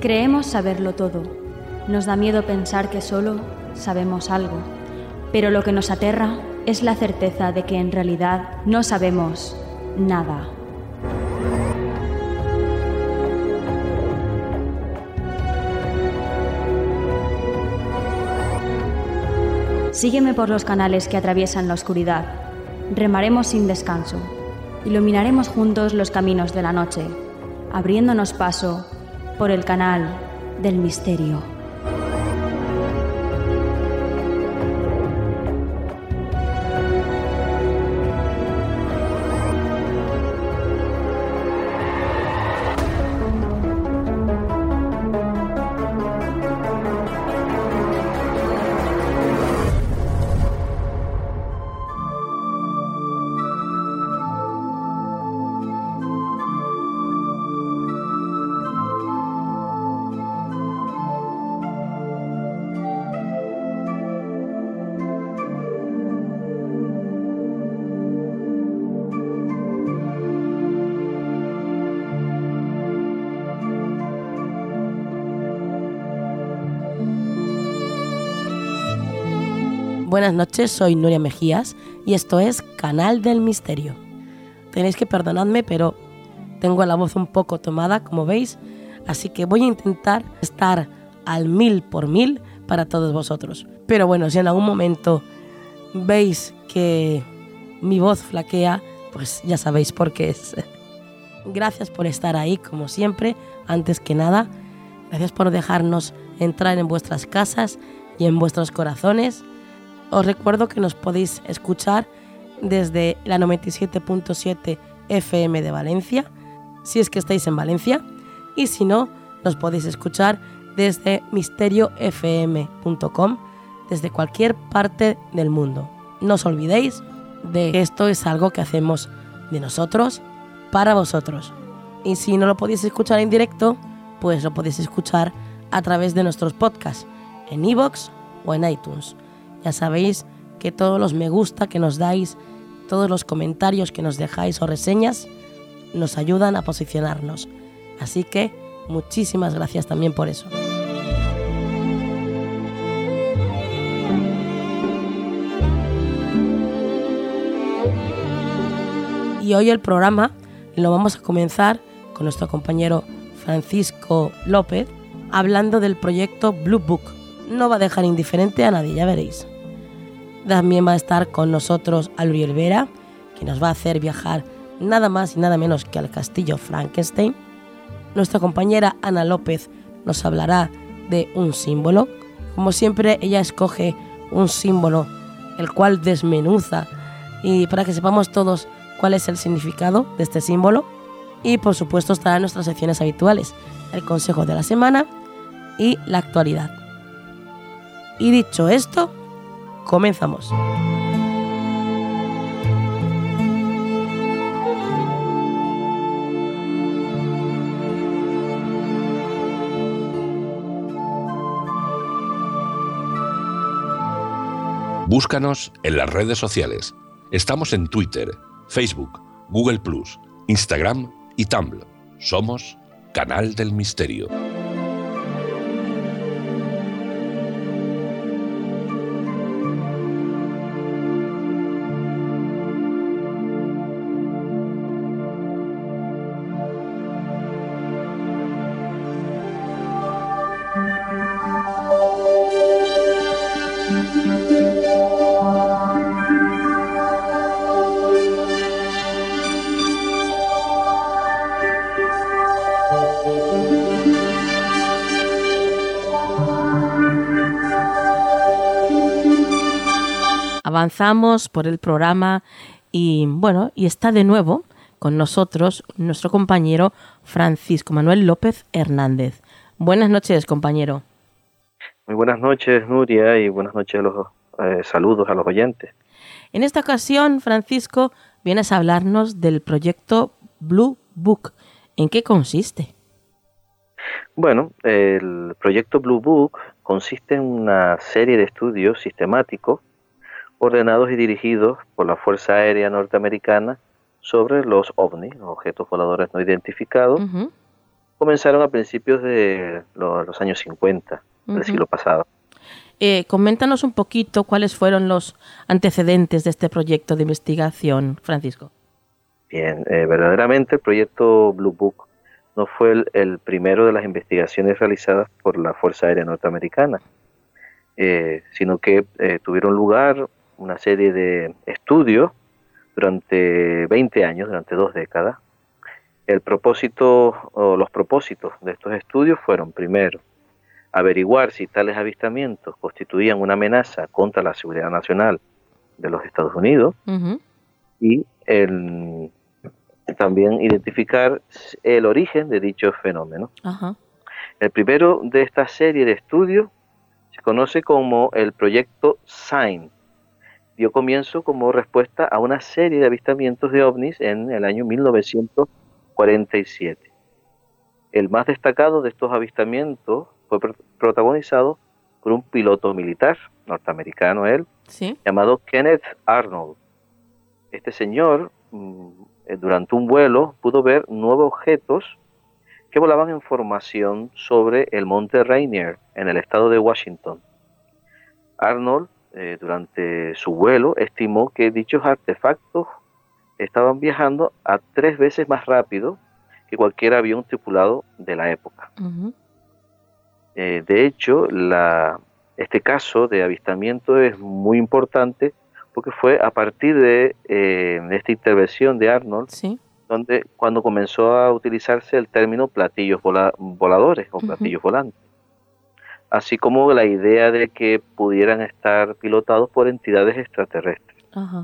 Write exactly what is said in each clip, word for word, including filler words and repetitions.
Creemos saberlo todo. Nos da miedo pensar que solo sabemos algo. Pero lo que nos aterra es la certeza de que en realidad no sabemos nada. Sígueme por los canales que atraviesan la oscuridad. Remaremos sin descanso. Iluminaremos juntos los caminos de la noche, abriéndonos paso por el canal del misterio. Buenas noches, soy Nuria Mejías y esto es Canal del Misterio. Tenéis que perdonadme, pero tengo la voz un poco tomada, como veis, así que voy a intentar estar al mil por mil para todos vosotros. Pero bueno, si en algún momento veis que mi voz flaquea, pues ya sabéis por qué es. Gracias por estar ahí, como siempre, antes que nada. Gracias por dejarnos entrar en vuestras casas y en vuestros corazones. Os recuerdo que nos podéis escuchar desde la noventa y siete punto siete F M de Valencia, si es que estáis en Valencia, y si no, nos podéis escuchar desde misterio f m punto com, desde cualquier parte del mundo. No os olvidéis de que esto es algo que hacemos de nosotros para vosotros. Y si no lo podéis escuchar en directo, pues lo podéis escuchar a través de nuestros podcasts en iVoox o en iTunes. Ya sabéis que todos los me gusta que nos dais, todos los comentarios que nos dejáis o reseñas, nos ayudan a posicionarnos. Así que muchísimas gracias también por eso. Y hoy el programa lo vamos a comenzar con nuestro compañero Francisco López, hablando del proyecto Blue Book. No va a dejar indiferente a nadie, ya veréis. También va a estar con nosotros Aluriel Vera, que nos va a hacer viajar nada más y nada menos que al castillo Frankenstein. Nuestra compañera Ana López nos hablará de un símbolo. Como siempre, ella escoge un símbolo, el cual desmenuza, y para que sepamos todos cuál es el significado de este símbolo. Y por supuesto estarán nuestras secciones habituales, el consejo de la semana y la actualidad. Y dicho esto, comenzamos. Búscanos en las redes sociales. Estamos en Twitter, Facebook, Google plus, Instagram y Tumblr. Somos Canal del Misterio. Avanzamos por el programa y bueno, y está de nuevo con nosotros nuestro compañero Francisco Manuel López Hernández. Buenas noches, compañero. Muy buenas noches, Nuria, y buenas noches a los eh, saludos a los oyentes. En esta ocasión, Francisco, vienes a hablarnos del proyecto Blue Book. ¿En qué consiste? Bueno, el proyecto Blue Book consiste en una serie de estudios sistemáticos ordenados y dirigidos por la Fuerza Aérea Norteamericana sobre los ovnis, los objetos voladores no identificados, uh-huh. comenzaron a principios de los, los años cincuenta del uh-huh. siglo pasado. Eh, coméntanos un poquito cuáles fueron los antecedentes de este proyecto de investigación, Francisco. Bien, eh, verdaderamente el proyecto Blue Book no fue el, el primero de las investigaciones realizadas por la Fuerza Aérea Norteamericana, eh, sino que eh, tuvieron lugar una serie de estudios durante veinte años, durante dos décadas. El propósito o los propósitos de estos estudios fueron, primero, averiguar si tales avistamientos constituían una amenaza contra la seguridad nacional de los Estados Unidos uh-huh. y el, también identificar el origen de dichos fenómenos. Uh-huh. El primero de esta serie de estudios se conoce como el proyecto SIGN. Dio comienzo como respuesta a una serie de avistamientos de ovnis en el año mil novecientos cuarenta y siete. El más destacado de estos avistamientos fue pr- protagonizado por un piloto militar norteamericano, él, ¿sí? llamado Kenneth Arnold. Este señor, mmm, durante un vuelo, pudo ver nueve objetos que volaban en formación sobre el monte Rainier, en el estado de Washington. Arnold, eh, durante su vuelo, estimó que dichos artefactos estaban viajando a tres veces más rápido que cualquier avión tripulado de la época. Uh-huh. Eh, de hecho, la, este caso de avistamiento es muy importante porque fue a partir de, eh, de esta intervención de Arnold, ¿sí? donde cuando comenzó a utilizarse el término platillos vola, voladores o uh-huh. platillos volantes, así como la idea de que pudieran estar pilotados por entidades extraterrestres. Uh-huh.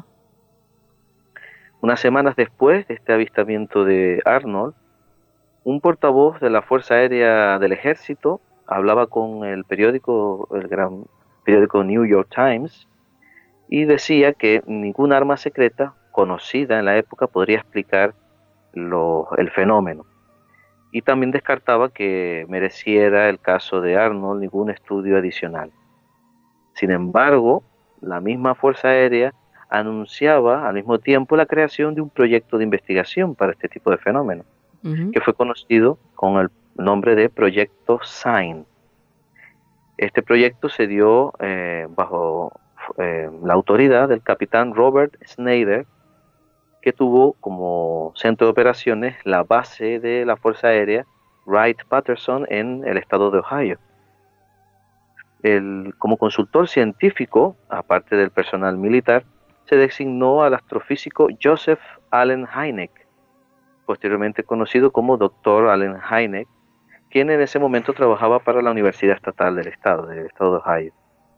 Unas semanas después de este avistamiento de Arnold, un portavoz de la Fuerza Aérea del Ejército hablaba con el periódico, el gran periódico New York Times, y decía que ningún arma secreta conocida en la época podría explicar lo, el fenómeno. Y también descartaba que mereciera el caso de Arnold ningún estudio adicional. Sin embargo, la misma Fuerza Aérea anunciaba al mismo tiempo la creación de un proyecto de investigación para este tipo de fenómenos, uh-huh. que fue conocido con el nombre de Proyecto SIGN. Este proyecto se dio eh, bajo eh, la autoridad del capitán Robert Snyder, que tuvo como centro de operaciones la base de la Fuerza Aérea Wright-Patterson en el estado de Ohio. El, como consultor científico, aparte del personal militar, se designó al astrofísico Joseph Allen Hynek, posteriormente conocido como doctor Allen Hynek, quien en ese momento trabajaba para la Universidad Estatal del Estado, del Estado de Ohio.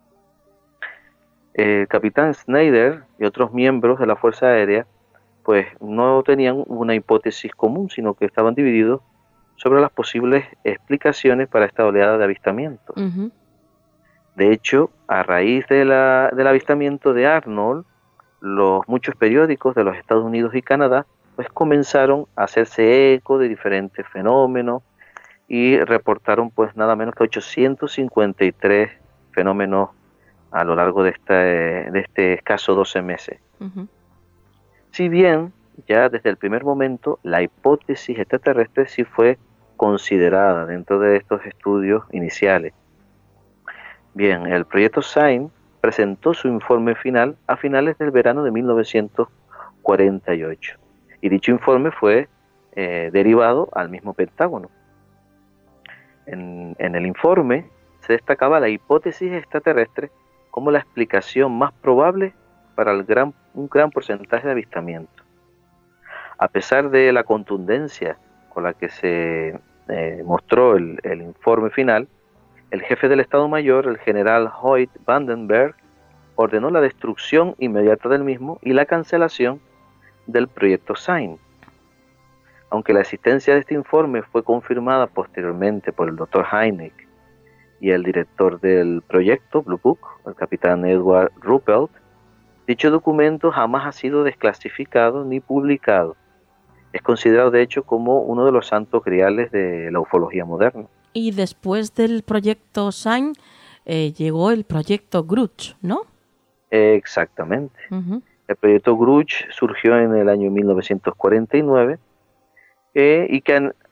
El capitán Snyder y otros miembros de la Fuerza Aérea pues no tenían una hipótesis común, sino que estaban divididos sobre las posibles explicaciones para esta oleada de avistamientos. Uh-huh. De hecho, a raíz de la, del avistamiento de Arnold, los muchos periódicos de los Estados Unidos y Canadá pues comenzaron a hacerse eco de diferentes fenómenos y reportaron pues nada menos que ochocientos cincuenta y tres fenómenos a lo largo de este, de este escaso doce meses. Uh-huh. Si bien ya desde el primer momento la hipótesis extraterrestre sí fue considerada dentro de estos estudios iniciales. Bien, el proyecto SIGN presentó su informe final a finales del verano de mil novecientos cuarenta y ocho y dicho informe fue eh, derivado al mismo Pentágono. En, en el informe se destacaba la hipótesis extraterrestre como la explicación más probable para el gran, un gran porcentaje de avistamientos. A pesar de la contundencia con la que se eh, mostró el, el informe final, el jefe del Estado Mayor, el general Hoyt Vandenberg, ordenó la destrucción inmediata del mismo y la cancelación del proyecto SIGN. Aunque la existencia de este informe fue confirmada posteriormente por el doctor Hynek y el director del proyecto Blue Book, el capitán Edward Ruppelt, dicho documento jamás ha sido desclasificado ni publicado. Es considerado de hecho como uno de los santos griales de la ufología moderna. Y después del proyecto SIGN eh, llegó el proyecto Grudge, ¿no? Exactamente. Uh-huh. El proyecto Grudge surgió en el año mil novecientos cuarenta y nueve eh, y que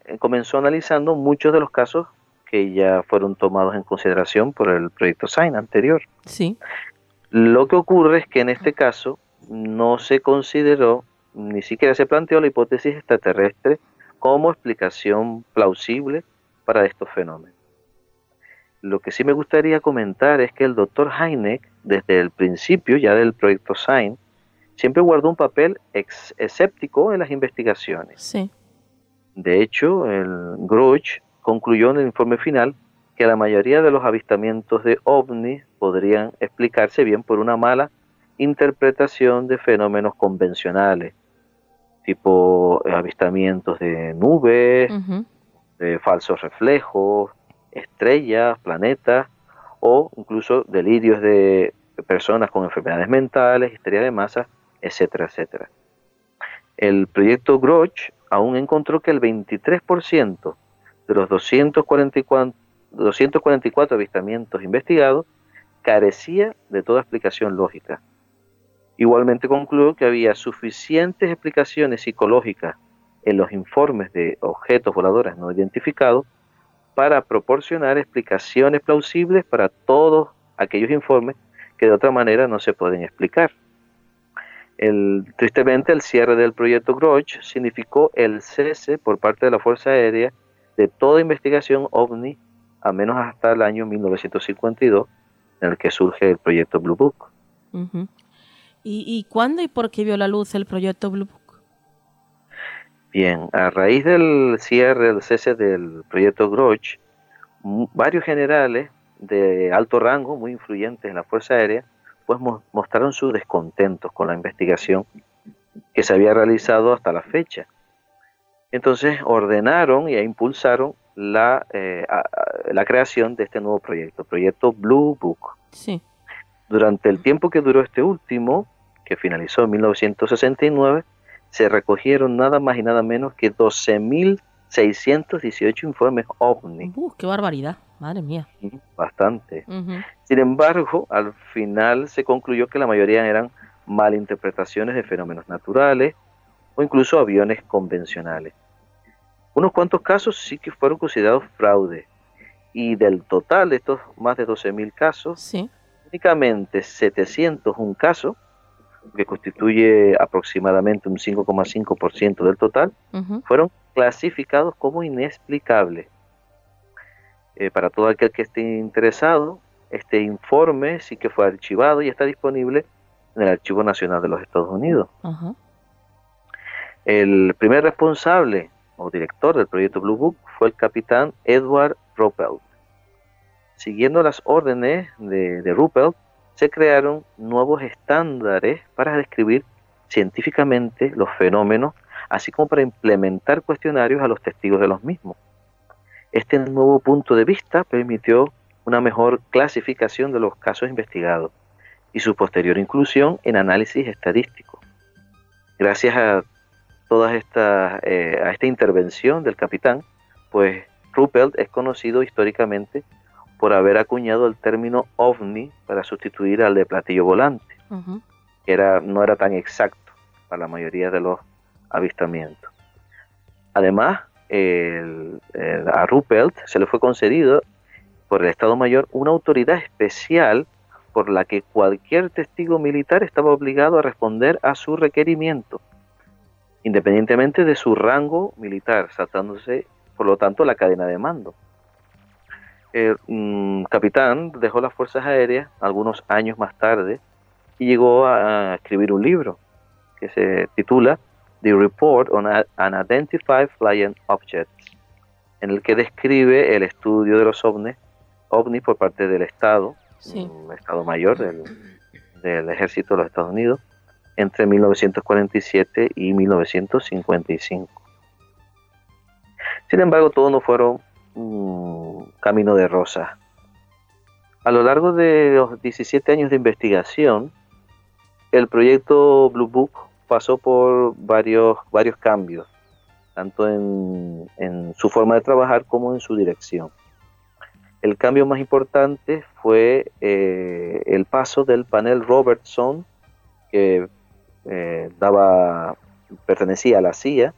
eh, comenzó analizando muchos de los casos que ya fueron tomados en consideración por el proyecto SIGN anterior. Sí. Lo que ocurre es que en este caso no se consideró, ni siquiera se planteó la hipótesis extraterrestre como explicación plausible para estos fenómenos. Lo que sí me gustaría comentar es que el doctor Hynek, desde el principio ya del proyecto SIGN, siempre guardó un papel ex escéptico en las investigaciones. Sí. De hecho, el Grush concluyó en el informe final que la mayoría de los avistamientos de ovnis podrían explicarse bien por una mala interpretación de fenómenos convencionales, tipo avistamientos de nubes, Uh-huh. de falsos reflejos, estrellas, planetas, o incluso delirios de personas con enfermedades mentales, histeria de masa, etcétera, etcétera. El proyecto Grush aún encontró que el veintitrés por ciento de los doscientos cuarenta y cuatro avistamientos investigados carecía de toda explicación lógica. Igualmente concluyó que había suficientes explicaciones psicológicas en los informes de objetos voladores no identificados para proporcionar explicaciones plausibles para todos aquellos informes que de otra manera no se pueden explicar. El, tristemente, el cierre del proyecto Grush significó el cese por parte de la Fuerza Aérea de toda investigación ovni, a menos hasta el año mil novecientos cincuenta y dos, en el que surge el proyecto Blue Book. Uh-huh. ¿Y, ¿Y cuándo y por qué vio la luz el proyecto Blue Book? Bien, a raíz del cierre, el cese del proyecto Grush, varios generales de alto rango, muy influyentes en la Fuerza Aérea, pues mo mostraron su descontento con la investigación que se había realizado hasta la fecha. Entonces ordenaron e impulsaron la, eh, a, a, la creación de este nuevo proyecto, proyecto Blue Book. Sí. Durante el tiempo que duró este último, que finalizó en mil novecientos sesenta y nueve, se recogieron nada más y nada menos que doce mil seiscientos dieciocho informes ovni. Uh, ¡Qué barbaridad! Madre mía. Bastante. Uh-huh. Sin embargo, al final se concluyó que la mayoría eran malinterpretaciones de fenómenos naturales o incluso aviones convencionales. Unos cuantos casos sí que fueron considerados fraude, y del total de estos más de doce mil casos, sí. únicamente setecientos un casos, que constituye aproximadamente un cinco coma cinco por ciento del total, uh-huh. fueron clasificados como inexplicables. Eh, para todo aquel que esté interesado, este informe sí que fue archivado y está disponible en el Archivo Nacional de los Estados Unidos. Uh-huh. El primer responsable o director del proyecto Blue Book fue el capitán Edward Ruppelt. Siguiendo las órdenes de, de Ruppelt, se crearon nuevos estándares para describir científicamente los fenómenos, así como para implementar cuestionarios a los testigos de los mismos. Este nuevo punto de vista permitió una mejor clasificación de los casos investigados y su posterior inclusión en análisis estadístico. Gracias a toda esta, eh, a esta intervención del capitán, pues Ruppelt es conocido históricamente por haber acuñado el término ovni para sustituir al de platillo volante, uh-huh. que era, no era tan exacto para la mayoría de los avistamientos. Además, el, el, a Ruppelt se le fue concedido por el Estado Mayor una autoridad especial por la que cualquier testigo militar estaba obligado a responder a su requerimiento, independientemente de su rango militar, saltándose, por lo tanto, la cadena de mando. El um, capitán dejó las Fuerzas Aéreas algunos años más tarde y llegó a, a escribir un libro que se titula The Report on Unidentified Flying Objects, en el que describe el estudio de los ovnis, ovnis por parte del Estado, sí. el Estado Mayor del, del Ejército de los Estados Unidos, entre mil novecientos cuarenta y siete y mil novecientos cincuenta y cinco. Sin embargo, todo no fueron un camino de rosas. A lo largo de los diecisiete años de investigación, el proyecto Blue Book pasó por varios, varios cambios, tanto en, en su forma de trabajar como en su dirección. El cambio más importante fue eh, el paso del panel Robertson, que eh, daba, pertenecía a la C I A,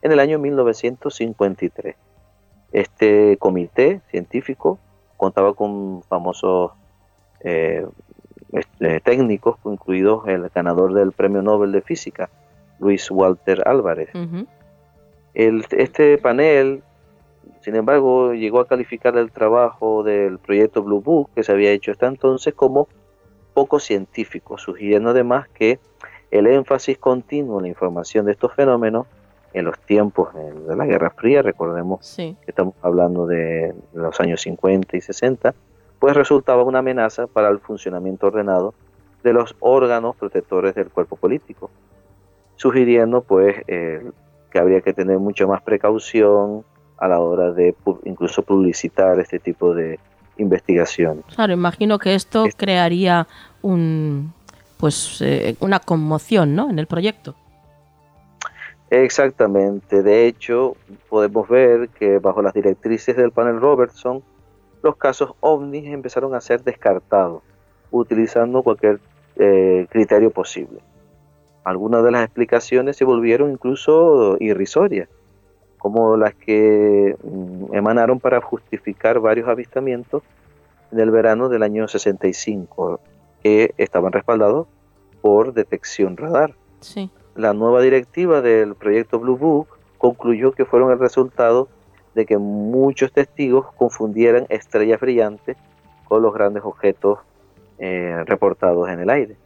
en el año mil novecientos cincuenta y tres. Este comité científico contaba con famosos eh, este, técnicos, incluidos el ganador del Premio Nobel de Física, Luis Walter Álvarez. Uh-huh. El, este panel, sin embargo, llegó a calificar el trabajo del proyecto Blue Book que se había hecho hasta entonces como poco científico, sugiriendo además que el énfasis continuo en la información de estos fenómenos en los tiempos de la Guerra Fría, recordemos sí. que estamos hablando de los años cincuenta y sesenta, pues resultaba una amenaza para el funcionamiento ordenado de los órganos protectores del cuerpo político, sugiriendo pues eh, que habría que tener mucha más precaución a la hora de pu- incluso publicitar este tipo de investigaciones. Claro, imagino que esto es- crearía un pues eh, una conmoción, ¿no?, en el proyecto. Exactamente, de hecho podemos ver que bajo las directrices del panel Robertson, los casos ovnis empezaron a ser descartados, utilizando cualquier eh, criterio posible. Algunas de las explicaciones se volvieron incluso irrisorias, como las que mm, emanaron para justificar varios avistamientos en el verano del año sesenta y cinco, que estaban respaldados por detección radar. Sí. La nueva directiva del proyecto Blue Book concluyó que fueron el resultado de que muchos testigos confundieran estrellas brillantes con los grandes objetos eh, reportados en el aire.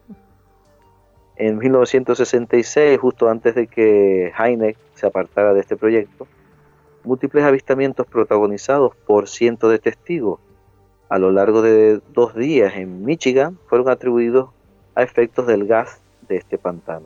En mil novecientos sesenta y seis, justo antes de que Hynek se apartara de este proyecto, múltiples avistamientos protagonizados por cientos de testigos a lo largo de dos días en Michigan fueron atribuidos a efectos del gas de este pantano.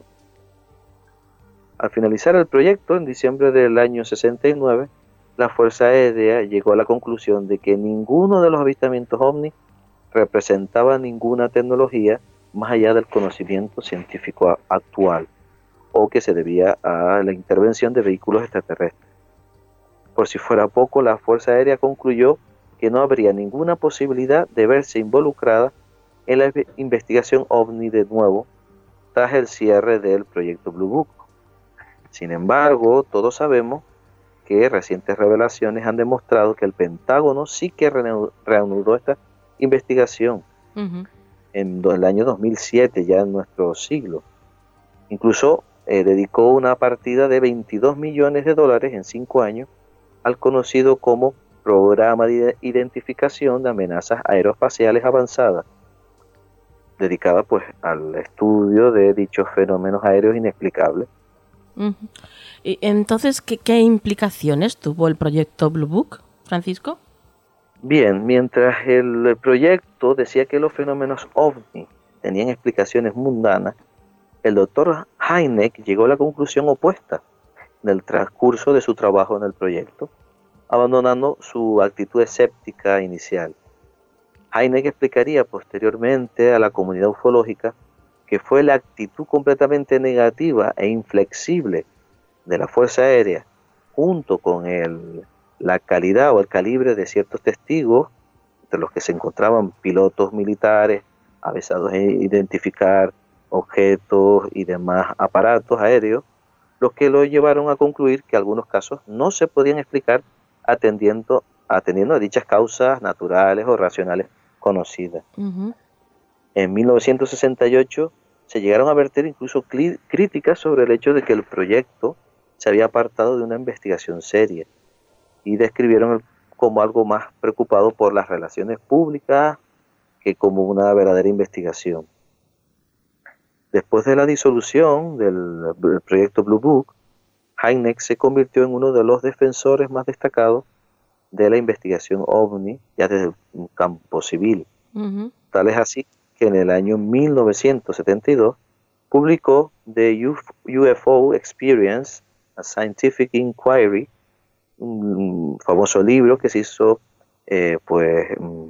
Al finalizar el proyecto, en diciembre del año sesenta y nueve, la Fuerza Aérea llegó a la conclusión de que ninguno de los avistamientos ovni representaba ninguna tecnología más allá del conocimiento científico actual, o que se debía a la intervención de vehículos extraterrestres. Por si fuera poco, la Fuerza Aérea concluyó que no habría ninguna posibilidad de verse involucrada en la investigación ovni de nuevo tras el cierre del proyecto Blue Book. Sin embargo, todos sabemos que recientes revelaciones han demostrado que el Pentágono sí que reanudó esta investigación uh-huh. en el año dos mil siete, ya en nuestro siglo. Incluso eh, dedicó una partida de veintidós millones de dólares en cinco años al conocido como Programa de Identificación de Amenazas Aeroespaciales Avanzadas, dedicada pues al estudio de dichos fenómenos aéreos inexplicables. Uh-huh. Y entonces, ¿qué, ¿qué implicaciones tuvo el proyecto Blue Book, Francisco? Bien, mientras el proyecto decía que los fenómenos ovni tenían explicaciones mundanas, el doctor Hynek llegó a la conclusión opuesta en el transcurso de su trabajo en el proyecto, abandonando su actitud escéptica inicial. Hynek explicaría posteriormente a la comunidad ufológica que fue la actitud completamente negativa e inflexible de la Fuerza Aérea, junto con el, la calidad o el calibre de ciertos testigos, entre los que se encontraban pilotos militares avesados en identificar objetos y demás aparatos aéreos, los que lo llevaron a concluir que algunos casos no se podían explicar atendiendo, atendiendo a dichas causas naturales o racionales conocidas. Uh-huh. En mil novecientos sesenta y ocho se llegaron a verter incluso clí- críticas sobre el hecho de que el proyecto se había apartado de una investigación seria y describieron el, como algo más preocupado por las relaciones públicas que como una verdadera investigación. Después de la disolución del, del proyecto Blue Book, Hynek se convirtió en uno de los defensores más destacados de la investigación ovni ya desde un campo civil. Uh-huh. Tal es así que en el año mil novecientos setenta y dos publicó The U F O Experience, a Scientific Inquiry, un famoso libro que se hizo eh, pues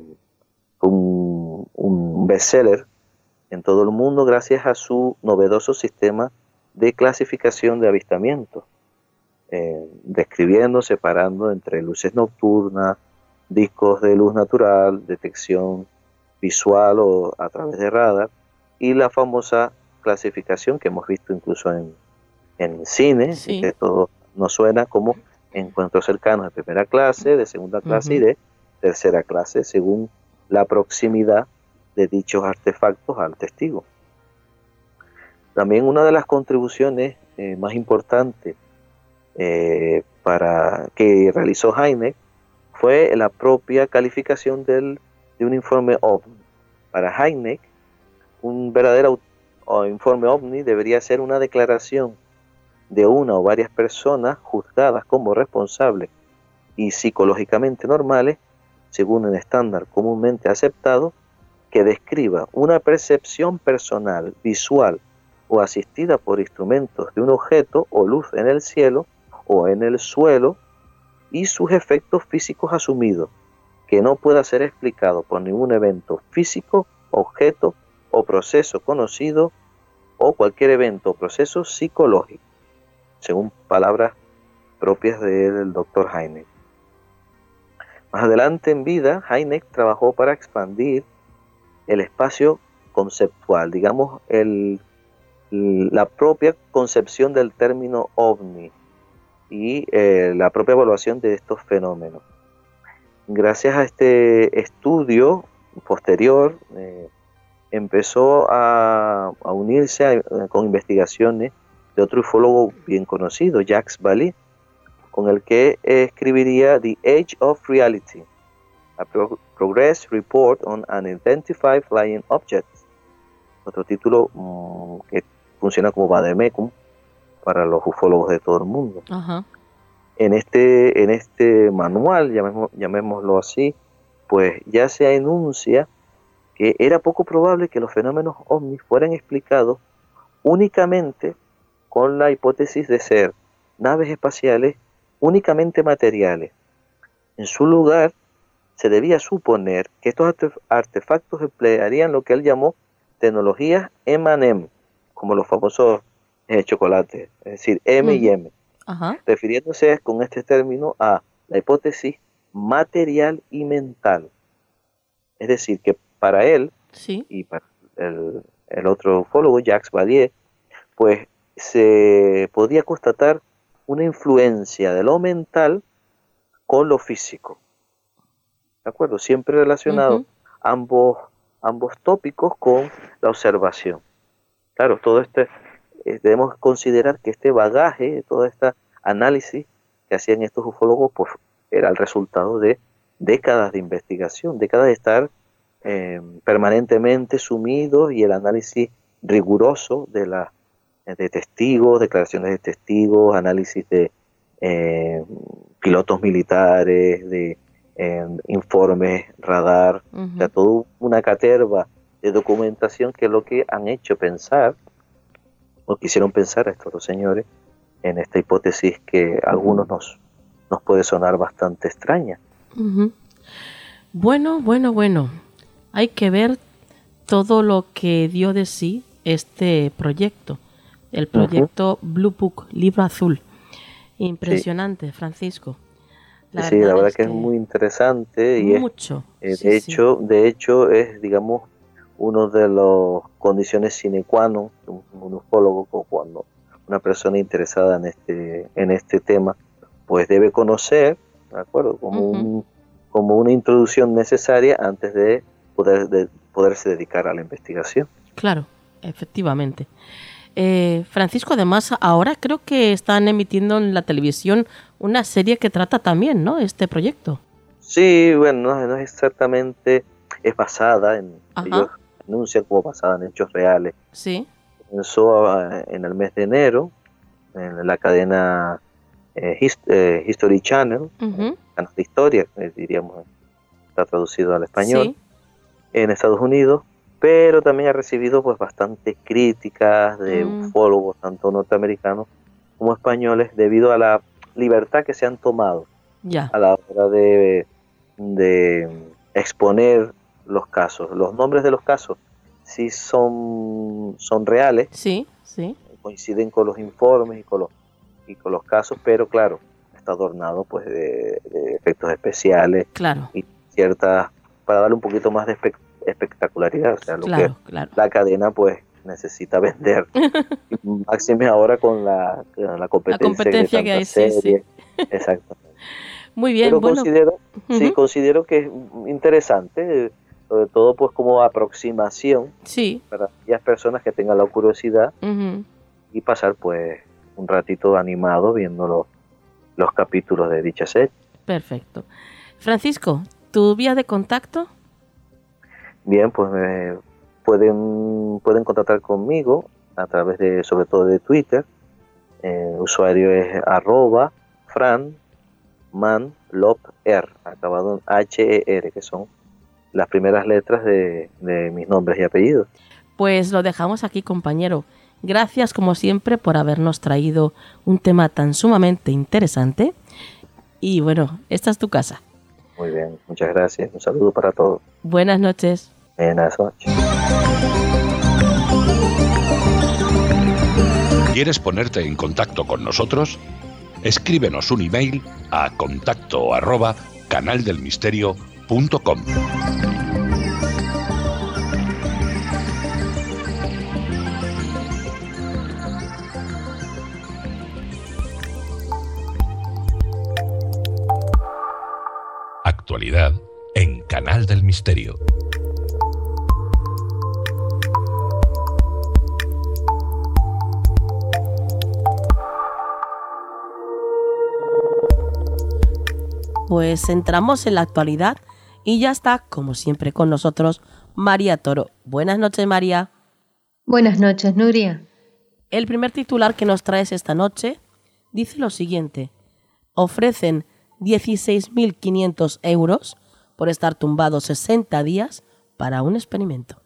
un, un bestseller en todo el mundo gracias a su novedoso sistema de clasificación de avistamientos, eh, describiendo, separando entre luces nocturnas, discos de luz natural, detección visual o a través de radar, y la famosa clasificación que hemos visto incluso en, en cine, sí. que todos nos suena como encuentros cercanos de primera clase, de segunda clase uh-huh. y de tercera clase, según la proximidad de dichos artefactos al testigo. También una de las contribuciones eh, más importantes eh, para que realizó Hynek fue la propia calificación del, de un informe OVNI. Para Hynek, un verdadero o informe OVNI debería ser una declaración de una o varias personas juzgadas como responsables y psicológicamente normales, según el estándar comúnmente aceptado, que describa una percepción personal, visual o asistida por instrumentos de un objeto o luz en el cielo o en el suelo y sus efectos físicos asumidos, que no pueda ser explicado por ningún evento físico, objeto o proceso conocido o cualquier evento o proceso psicológico, según palabras propias del doctor Hynek. Más adelante en vida, Hynek trabajó para expandir el espacio conceptual, digamos, el, la propia concepción del término OVNI y eh, la propia evaluación de estos fenómenos. Gracias a este estudio posterior, eh, empezó a, a unirse a, con investigaciones de otro ufólogo bien conocido, Jacques Vallée, con el que eh, escribiría The Age of Reality, a Pro Progress Report on Unidentified Flying Objects, otro título mmm, que funciona como vademecum para los ufólogos de todo el mundo. Uh-huh. En este, en este manual, llamemos, llamémoslo así, pues ya se enuncia que era poco probable que los fenómenos ovnis fueran explicados únicamente con la hipótesis de ser naves espaciales únicamente materiales. En su lugar, se debía suponer que estos artefactos emplearían lo que él llamó tecnologías M and M, como los famosos eh, chocolates, es decir, M y M, uh-huh. refiriéndose con este término a la hipótesis material y mental. Es decir, que para él, sí. y para el, el otro ufólogo, Jacques Vallée, pues se podía constatar una influencia de lo mental con lo físico. ¿De acuerdo? Siempre relacionado uh-huh. ambos, ambos tópicos con la observación. Claro, todo este, eh, debemos considerar que este bagaje, todo este análisis que hacían estos ufólogos, pues era el resultado de décadas de investigación, décadas de estar eh, permanentemente sumidos y el análisis riguroso de, la, de testigos, declaraciones de testigos, análisis de eh, pilotos militares, de eh, informes, radar, uh-huh. o sea, toda una caterva de documentación que es lo que han hecho pensar, o quisieron pensar a estos dos señores, en esta hipótesis que a algunos nos, nos puede sonar bastante extraña. Uh-huh. Bueno, bueno, bueno. Hay que ver todo lo que dio de sí este proyecto, el proyecto uh-huh. Blue Book, Libro Azul. Impresionante, sí. Francisco. La sí, verdad la verdad es que, que es muy interesante y mucho. Es, eh, de sí, hecho, sí. de hecho es, digamos, uno de las condiciones sine qua non de un, un ufólogo, cuando una persona interesada en este en este tema, pues debe conocer, ¿de acuerdo? Como uh-huh. un como una introducción necesaria antes de poder de poderse dedicar a la investigación. Claro, efectivamente. Eh, Francisco, además ahora creo que están emitiendo en la televisión una serie que trata también, ¿no?, este proyecto. Sí, bueno, no, no es exactamente, es basada en, Ajá. ellos anuncian como basada en hechos reales. Sí. Comenzó uh, en el mes de enero en la cadena eh, Hist eh, History Channel, uh-huh. canal de historia, eh, diríamos, está traducido al español, sí. en Estados Unidos. Pero también ha recibido pues bastantes críticas de mm. ufólogos, tanto norteamericanos como españoles, debido a la libertad que se han tomado yeah. a la hora de, de exponer los casos. Los nombres de los casos sí son, son reales, sí, sí. coinciden con los informes y con los, y con los casos, pero claro, está adornado pues de, de efectos especiales, claro. y ciertas, para darle un poquito más de espectáculo espectacularidad, o sea, lo claro, que claro. la cadena pues necesita vender. Máxime ahora con la, la competencia, la competencia que hay, sí, sí. Exactamente. Muy bien, Pero bueno. considero, Uh-huh. sí, considero que es interesante, sobre todo pues como aproximación, sí, para aquellas personas que tengan la curiosidad, uh-huh. y pasar pues un ratito animado viendo los, los capítulos de dicha serie. Perfecto. Francisco, ¿tu vía de contacto? Bien, pues eh, pueden, pueden contactar conmigo a través de, sobre todo de Twitter. El usuario es arroba fran man lop er, acabado en H E R, que son las primeras letras de, de mis nombres y apellidos. Pues lo dejamos aquí, compañero. Gracias, como siempre, por habernos traído un tema tan sumamente interesante. Y bueno, esta es tu casa. Muy bien, muchas gracias. Un saludo para todos. Buenas noches. Buenas noches. ¿Quieres ponerte en contacto con nosotros? Escríbenos un email a contacto arroba canaldelmisterio punto com. Actualidad en Canal del Misterio. Pues entramos en la actualidad y ya está, como siempre, con nosotros María Toro. Buenas noches, María. Buenas noches, Nuria. El primer titular que nos traes esta noche dice lo siguiente: ofrecen dieciséis mil quinientos euros por estar tumbado sesenta días para un experimento.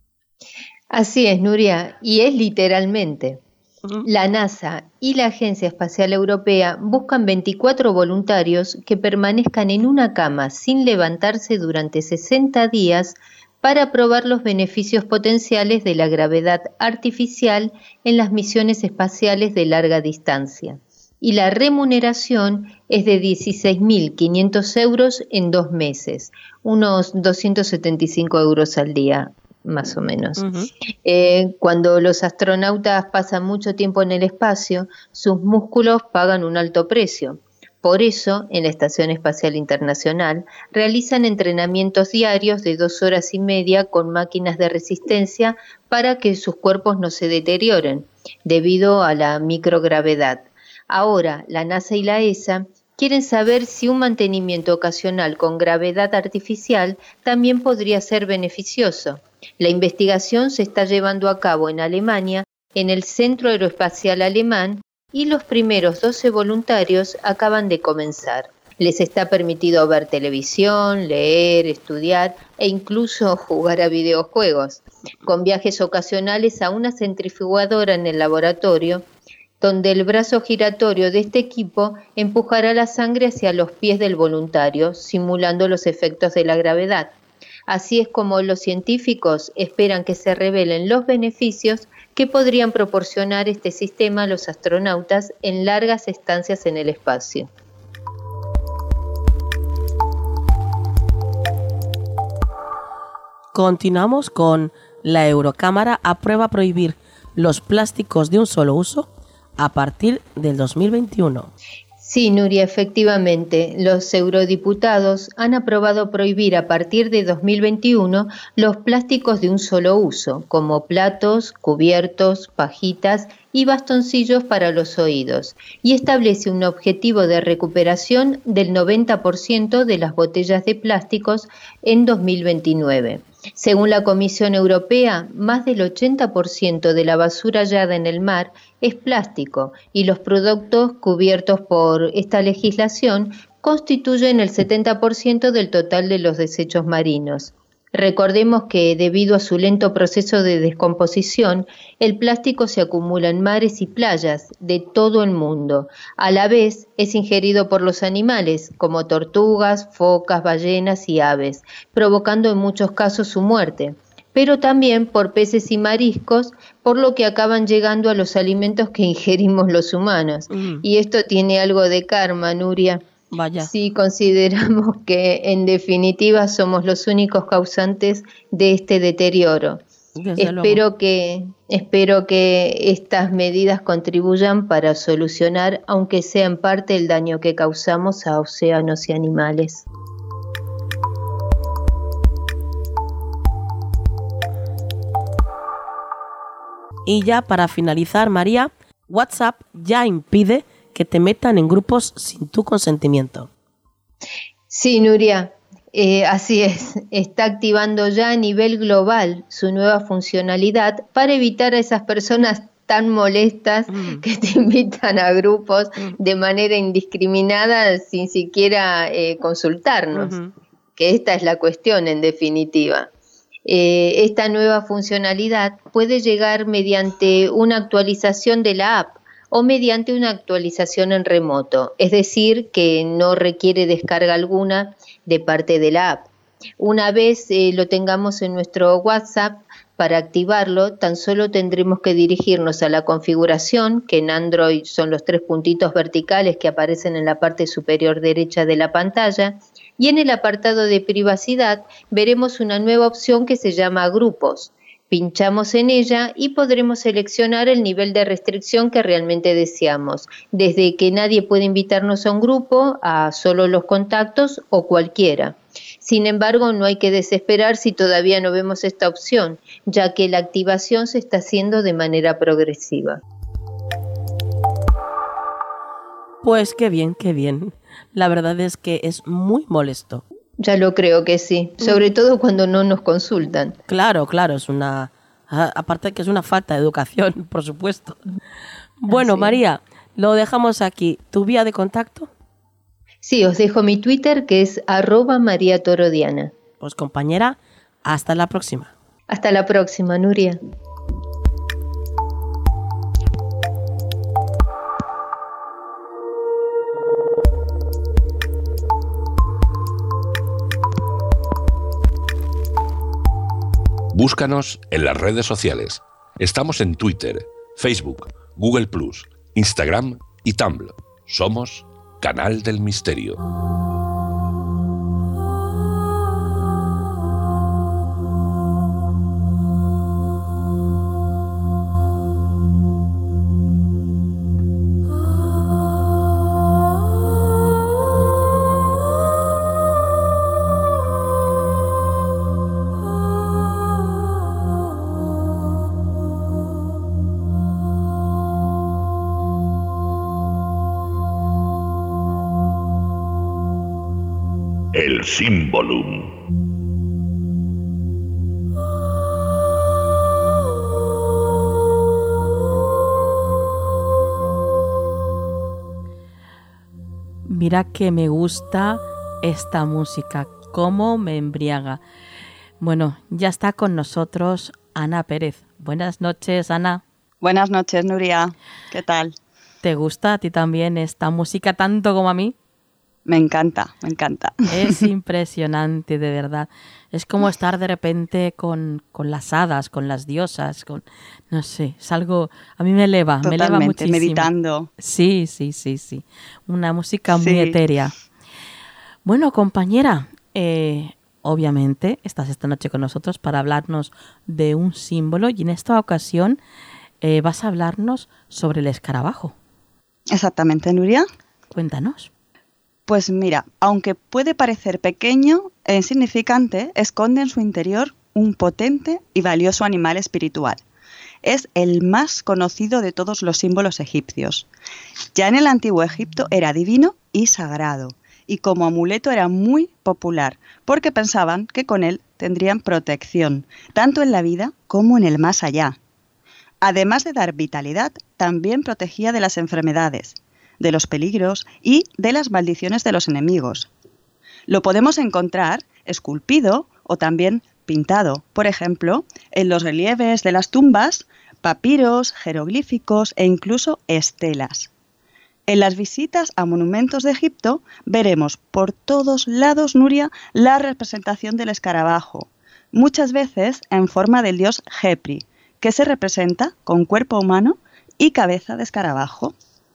Así es, Nuria, y es literalmente. La NASA y la Agencia Espacial Europea buscan veinticuatro voluntarios que permanezcan en una cama sin levantarse durante sesenta días para probar los beneficios potenciales de la gravedad artificial en las misiones espaciales de larga distancia. Y la remuneración es de dieciséis mil quinientos euros en dos meses, unos doscientos setenta y cinco euros al día, más o menos. Uh-huh. Eh, cuando los astronautas pasan mucho tiempo en el espacio, sus músculos pagan un alto precio. Por eso, en la Estación Espacial Internacional, realizan entrenamientos diarios de dos horas y media con máquinas de resistencia para que sus cuerpos no se deterioren, debido a la microgravedad. Ahora, la NASA y la E S A quieren saber si un mantenimiento ocasional con gravedad artificial también podría ser beneficioso. La investigación se está llevando a cabo en Alemania, en el Centro Aeroespacial Alemán, y los primeros doce voluntarios acaban de comenzar. Les está permitido ver televisión, leer, estudiar e incluso jugar a videojuegos, con viajes ocasionales a una centrifugadora en el laboratorio, donde el brazo giratorio de este equipo empujará la sangre hacia los pies del voluntario, simulando los efectos de la gravedad. Así es como los científicos esperan que se revelen los beneficios que podrían proporcionar este sistema a los astronautas en largas estancias en el espacio. Continuamos con la Eurocámara aprueba prohibir los plásticos de un solo uso a partir del dos mil veintiuno. Sí, Nuria, efectivamente, los eurodiputados han aprobado prohibir a partir de dos mil veintiuno los plásticos de un solo uso, como platos, cubiertos, pajitas y bastoncillos para los oídos, y establece un objetivo de recuperación del noventa por ciento de las botellas de plásticos en dos mil veintinueve. Según la Comisión Europea, más del ochenta por ciento de la basura hallada en el mar es plástico y los productos cubiertos por esta legislación constituyen el setenta por ciento del total de los desechos marinos. Recordemos que debido a su lento proceso de descomposición, el plástico se acumula en mares y playas de todo el mundo. A la vez es ingerido por los animales, como tortugas, focas, ballenas y aves, provocando en muchos casos su muerte, pero también por peces y mariscos, por lo que acaban llegando a los alimentos que ingerimos los humanos. Mm. Y esto tiene algo de karma, Nuria. Vaya. Si consideramos que en definitiva somos los únicos causantes de este deterioro. Espero que, espero que estas medidas contribuyan para solucionar, aunque sea en parte, el daño que causamos a océanos y animales. Y ya para finalizar, María, WhatsApp ya impide que te metan en grupos sin tu consentimiento. Sí, Nuria. Eh, así es, está activando ya a nivel global su nueva funcionalidad para evitar a esas personas tan molestas mm. que te invitan a grupos mm. de manera indiscriminada sin siquiera eh, consultarnos, uh-huh. que esta es la cuestión en definitiva. Eh, esta nueva funcionalidad puede llegar mediante una actualización de la app o mediante una actualización en remoto, es decir, que no requiere descarga alguna de parte de la app. Una vez eh, lo tengamos en nuestro WhatsApp, para activarlo tan solo tendremos que dirigirnos a la configuración, que en Android son los tres puntitos verticales que aparecen en la parte superior derecha de la pantalla, y en el apartado de privacidad veremos una nueva opción que se llama Grupos. Pinchamos en ella y podremos seleccionar el nivel de restricción que realmente deseamos, desde que nadie puede invitarnos a un grupo, a solo los contactos o cualquiera. Sin embargo, no hay que desesperar si todavía no vemos esta opción, ya que la activación se está haciendo de manera progresiva. Pues qué bien, qué bien. La verdad es que es muy molesto. Ya lo creo que sí, sobre todo cuando no nos consultan. Claro, claro, es una... Aparte que es una falta de educación, por supuesto. Bueno, así. María, lo dejamos aquí. ¿Tu vía de contacto? Sí, os dejo mi Twitter, que es arroba María Torodiana. Pues compañera, hasta la próxima. Hasta la próxima, Nuria. Búscanos en las redes sociales. Estamos en Twitter, Facebook, Google plus, Instagram y Tumblr. Somos Canal del Misterio. El Symbolum. Mira que me gusta esta música, cómo me embriaga. Bueno, ya está con nosotros Ana Pérez. Buenas noches, Ana. Buenas noches, Nuria. ¿Qué tal? ¿Te gusta a ti también esta música tanto como a mí? Me encanta, me encanta. Es impresionante, de verdad. Es como estar de repente con, con las hadas, con las diosas, con no sé, es algo, a mí me eleva, Totalmente, me eleva muchísimo. Meditando. Sí, sí, sí, sí. Una música muy sí. etérea. Bueno, compañera, eh, obviamente estás esta noche con nosotros para hablarnos de un símbolo y en esta ocasión eh, vas a hablarnos sobre el escarabajo. Exactamente, Nuria. Cuéntanos. Pues mira, aunque puede parecer pequeño e insignificante, esconde en su interior un potente y valioso animal espiritual. Es el más conocido de todos los símbolos egipcios. Ya en el antiguo Egipto era divino y sagrado, y como amuleto era muy popular, porque pensaban que con él tendrían protección, tanto en la vida como en el más allá. Además de dar vitalidad, también protegía de las enfermedades, de los peligros y de las maldiciones de los enemigos. Lo podemos encontrar esculpido o también pintado, por ejemplo, en los relieves de las tumbas, papiros, jeroglíficos e incluso estelas. En las visitas a monumentos de Egipto veremos por todos lados, Nuria, la representación del escarabajo, muchas veces en forma del dios Khepri, que se representa con cuerpo humano y cabeza de escarabajo.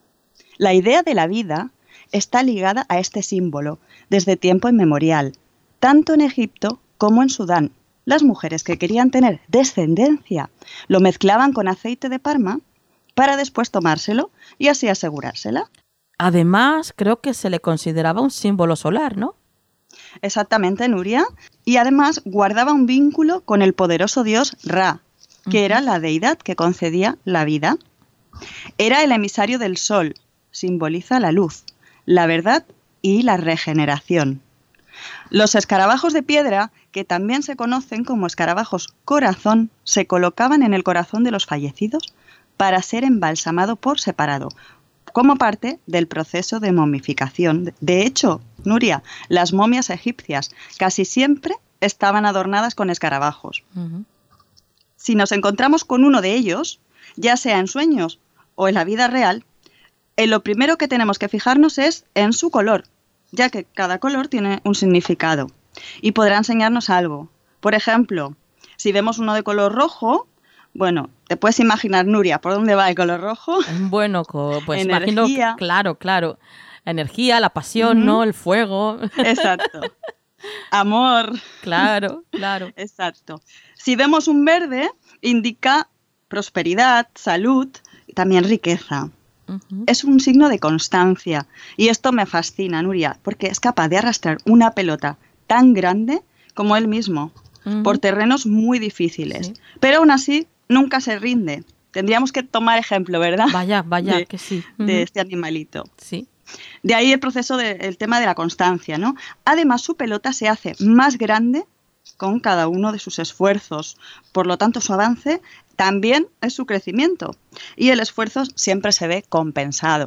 La idea de la vida está ligada a este símbolo desde tiempo inmemorial, tanto en Egipto como en Sudán, las mujeres que querían tener descendencia lo mezclaban con aceite de Parma para después tomárselo y así asegurársela. Además, creo que se le consideraba un símbolo solar, ¿no? Exactamente, Nuria. Y además guardaba un vínculo con el poderoso dios Ra, que uh-huh. era la deidad que concedía la vida. Era el emisario del sol, simboliza la luz, la verdad y la regeneración. Los escarabajos de piedra, que también se conocen como escarabajos corazón, se colocaban en el corazón de los fallecidos para ser embalsamado por separado, como parte del proceso de momificación. De hecho, Nuria, las momias egipcias casi siempre estaban adornadas con escarabajos. Uh-huh. Si nos encontramos con uno de ellos, ya sea en sueños o en la vida real, en lo primero que tenemos que fijarnos es en su color, ya que cada color tiene un significado y podrá enseñarnos algo. Por ejemplo, si vemos uno de color rojo, bueno, te puedes imaginar, Nuria, ¿por dónde va el color rojo? Bueno, pues imagino, claro, claro, la energía, la pasión, uh-huh. ¿no? El fuego. Exacto. Amor. Claro, claro. Exacto. Si vemos un verde, indica prosperidad, salud y también riqueza. Uh-huh. Es un signo de constancia. Y esto me fascina, Nuria, porque es capaz de arrastrar una pelota tan grande como él mismo, uh-huh. por terrenos muy difíciles. Sí. Pero aún así, nunca se rinde. Tendríamos que tomar ejemplo, ¿verdad? Vaya, vaya, de, que sí. Uh-huh. De este animalito. Sí. De ahí el proceso del tema de la constancia, ¿no? Además, su pelota se hace más grande con cada uno de sus esfuerzos. Por lo tanto, su avance también es su crecimiento. Y el esfuerzo siempre se ve compensado.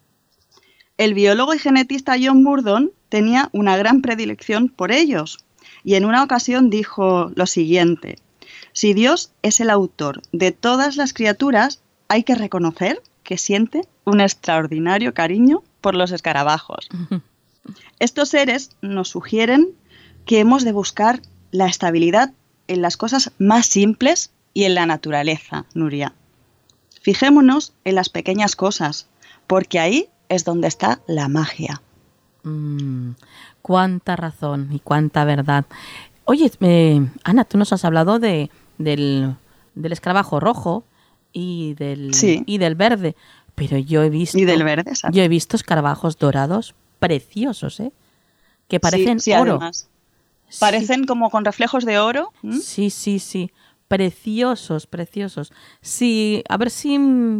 El biólogo y genetista John Burdon tenía una gran predilección por ellos. Y en una ocasión dijo lo siguiente: si Dios es el autor de todas las criaturas, hay que reconocer que siente un extraordinario cariño por los escarabajos. Estos seres nos sugieren que hemos de buscar la estabilidad en las cosas más simples y en la naturaleza, Nuria. Fijémonos en las pequeñas cosas, porque ahí es donde está la magia. Mm, cuánta razón y cuánta verdad. Oye, eh, Ana, tú nos has hablado de, del, del escarabajo rojo y del, sí. y del verde, pero yo he visto, y del verde, exacto. yo he visto escarabajos dorados preciosos, ¿eh? Que parecen sí, sí, oro. Además. Parecen sí. como con reflejos de oro. ¿Mm? Sí, sí, sí. Preciosos, preciosos. Sí, a ver si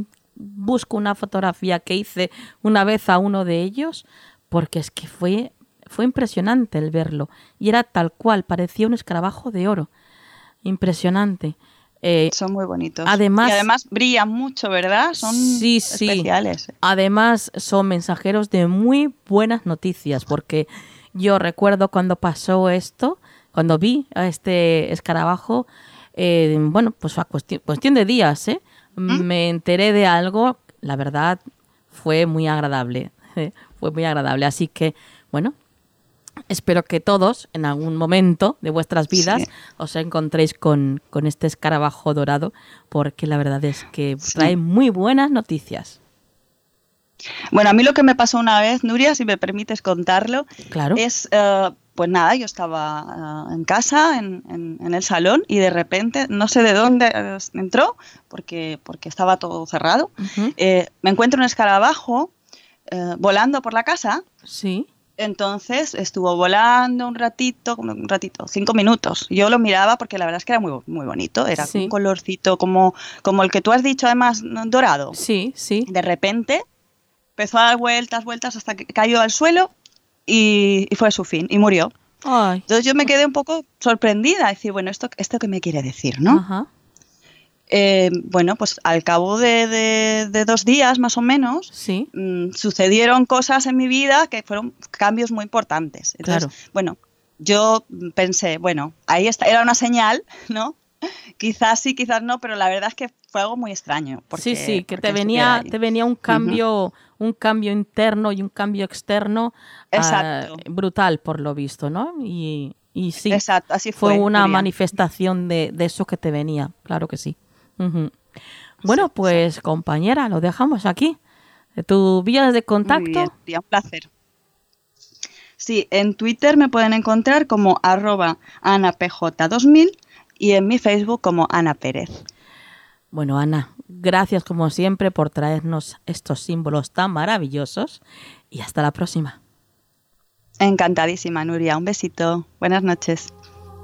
busco una fotografía que hice una vez a uno de ellos, porque es que fue, fue impresionante el verlo. Y era tal cual, parecía un escarabajo de oro. Impresionante. Eh, son muy bonitos. Además, y además brillan mucho, ¿verdad? Son sí, sí. especiales. Además son mensajeros de muy buenas noticias, porque yo recuerdo cuando pasó esto, cuando vi a este escarabajo, eh, bueno, pues a cuestión, cuestión de días, ¿eh? ¿Mm? Me enteré de algo, la verdad fue muy agradable, ¿eh? Fue muy agradable. Así que, bueno, espero que todos, en algún momento de vuestras vidas, sí. os encontréis con, con este escarabajo dorado, porque la verdad es que sí. trae muy buenas noticias. Bueno, a mí lo que me pasó una vez, Nuria, si me permites contarlo, claro. es, uh, pues nada, yo estaba uh, en casa, en, en, en el salón, y de repente, no sé de dónde uh, entró, porque, porque estaba todo cerrado, uh-huh. eh, me encuentro un escarabajo uh, volando por la casa. Sí. Entonces estuvo volando un ratito, como un ratito, cinco minutos. Yo lo miraba porque la verdad es que era muy, muy bonito, era sí. un colorcito como, como el que tú has dicho, además, dorado. Sí, sí. De repente empezó a dar vueltas, vueltas hasta que cayó al suelo y, y fue su fin, y murió. Ay. Entonces yo me quedé un poco sorprendida, decir, bueno, ¿esto, esto qué me quiere decir, no? Ajá. Eh, bueno, pues al cabo de, de, de dos días más o menos, sí. mmm, sucedieron cosas en mi vida que fueron cambios muy importantes. Entonces, claro. bueno, yo pensé, bueno, ahí está, era una señal, ¿no? Quizás sí, quizás no, pero la verdad es que fue algo muy extraño. Porque, sí, sí, que te venía, te venía un cambio, uh-huh. un cambio interno y un cambio externo uh, brutal, por lo visto, ¿no? Y, y sí, exacto, así fue, fue una Nuria. manifestación de, de eso que te venía, claro que sí. Uh-huh. Bueno, sí, pues sí. compañera, lo dejamos aquí. ¿Tu vías de contacto? Muy bien, un placer. Sí, en Twitter me pueden encontrar como arroba anapj dos mil y en mi Facebook como Ana Pérez. Bueno, Ana, gracias como siempre por traernos estos símbolos tan maravillosos y hasta la próxima. Encantadísima, Nuria. Un besito. Buenas noches.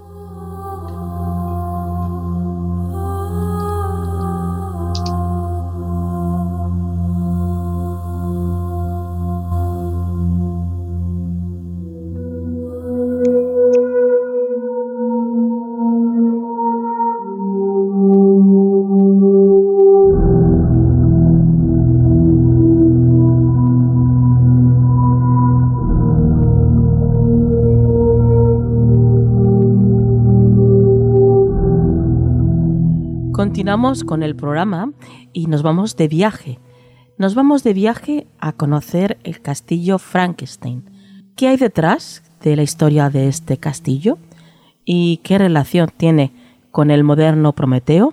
Continuamos con el programa y nos vamos de viaje. Nos vamos de viaje a conocer el castillo Frankenstein. ¿Qué hay detrás de la historia de este castillo? ¿Y qué relación tiene con el moderno Prometeo?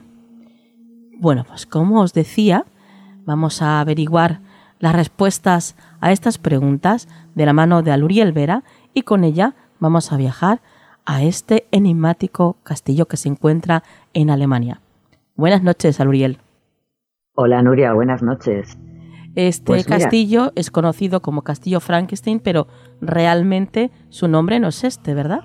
Bueno, pues como os decía, vamos a averiguar las respuestas a estas preguntas de la mano de Aluriel Vera y con ella vamos a viajar a este enigmático castillo que se encuentra en Alemania. Buenas noches, Aluriel. Hola, Nuria, buenas noches. Este pues castillo es conocido como Castillo Frankenstein, pero realmente su nombre no es este, ¿verdad?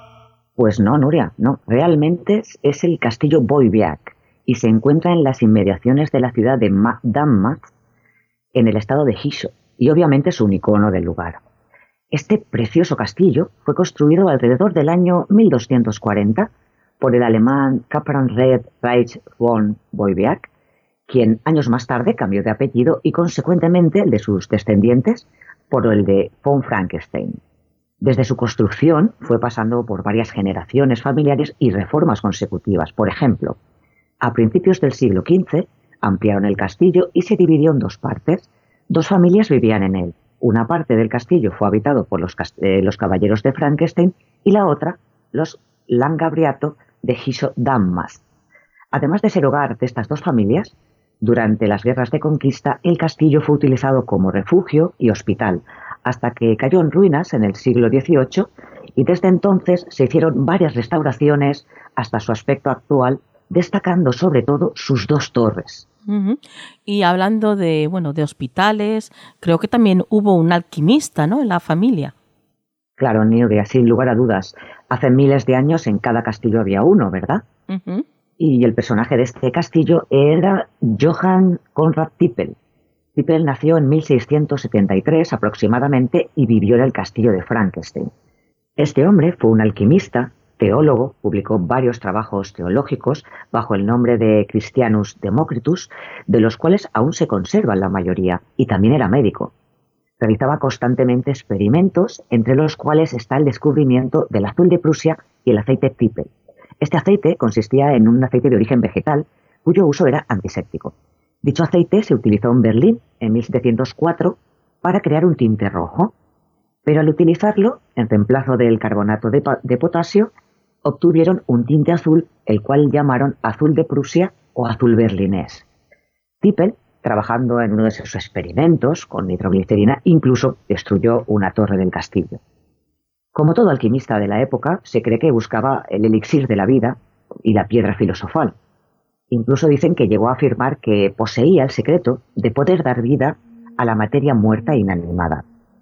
Pues no, Nuria, no. Realmente es el castillo Boybeak y se encuentra en las inmediaciones de la ciudad de Darmstadt, en el estado de Hesse, y obviamente es un icono del lugar. Este precioso castillo fue construido alrededor del año mil doscientos cuarenta por el alemán Kaperan Reich von Boybeak, quien años más tarde cambió de apellido y consecuentemente el de sus descendientes por el de von Frankenstein. Desde su construcción fue pasando por varias generaciones familiares y reformas consecutivas. Por ejemplo, a principios del siglo quince ampliaron el castillo y se dividió en dos partes. Dos familias vivían en él. Una parte del castillo fue habitado por los, eh, los caballeros de Frankenstein y la otra, los Landgraviato de Hesse-Darmstadt. Además de ser hogar de estas dos familias, durante las guerras de conquista el castillo fue utilizado como refugio y hospital, hasta que cayó en ruinas en el siglo dieciocho y desde entonces se hicieron varias restauraciones hasta su aspecto actual, destacando sobre todo sus dos torres. Uh-huh. Y hablando de, bueno, de hospitales, creo que también hubo un alquimista, ¿no?, en la familia. Claro, Nuria, sin lugar a dudas. Hace miles de años en cada castillo había uno, ¿verdad? Uh-huh. Y el personaje de este castillo era Johann Conrad Tippel. Tippel nació en mil seiscientos setenta y tres aproximadamente y vivió en el castillo de Frankenstein. Este hombre fue un alquimista, teólogo, publicó varios trabajos teológicos bajo el nombre de Christianus Democritus, de los cuales aún se conservan la mayoría, y también era médico. Realizaba constantemente experimentos, entre los cuales está el descubrimiento del azul de Prusia y el aceite Tippel. Este aceite consistía en un aceite de origen vegetal, cuyo uso era antiséptico. Dicho aceite se utilizó en Berlín en mil setecientos cuatro para crear un tinte rojo, pero al utilizarlo, en reemplazo del carbonato de, de potasio, obtuvieron un tinte azul, el cual llamaron azul de Prusia o azul berlinés. Tippel, trabajando en uno de sus experimentos con nitroglicerina, incluso destruyó una torre del castillo. Como todo alquimista de la época, se cree que buscaba el elixir de la vida y la piedra filosofal. Incluso dicen que llegó a afirmar que poseía el secreto de poder dar vida a la materia muerta e inanimada.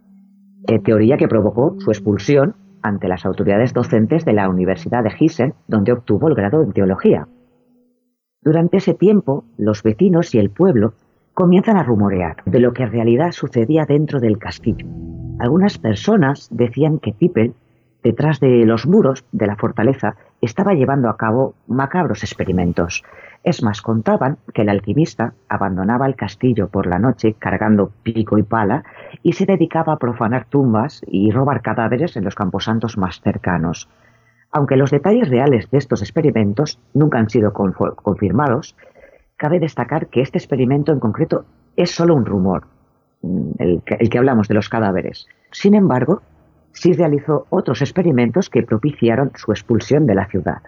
Eh, teoría que provocó su expulsión ante las autoridades docentes de la Universidad de Gießen, donde obtuvo el grado en teología. Durante ese tiempo, los vecinos y el pueblo comienzan a rumorear de lo que en realidad sucedía dentro del castillo. Algunas personas decían que Tippel, detrás de los muros de la fortaleza, estaba llevando a cabo macabros experimentos. Es más, contaban que el alquimista abandonaba el castillo por la noche cargando pico y pala y se dedicaba a profanar tumbas y robar cadáveres en los camposantos más cercanos. Aunque los detalles reales de estos experimentos nunca han sido confirmados, cabe destacar que este experimento en concreto es solo un rumor, el que, el que hablamos de los cadáveres. Sin embargo, sí realizó otros experimentos que propiciaron su expulsión de la ciudad.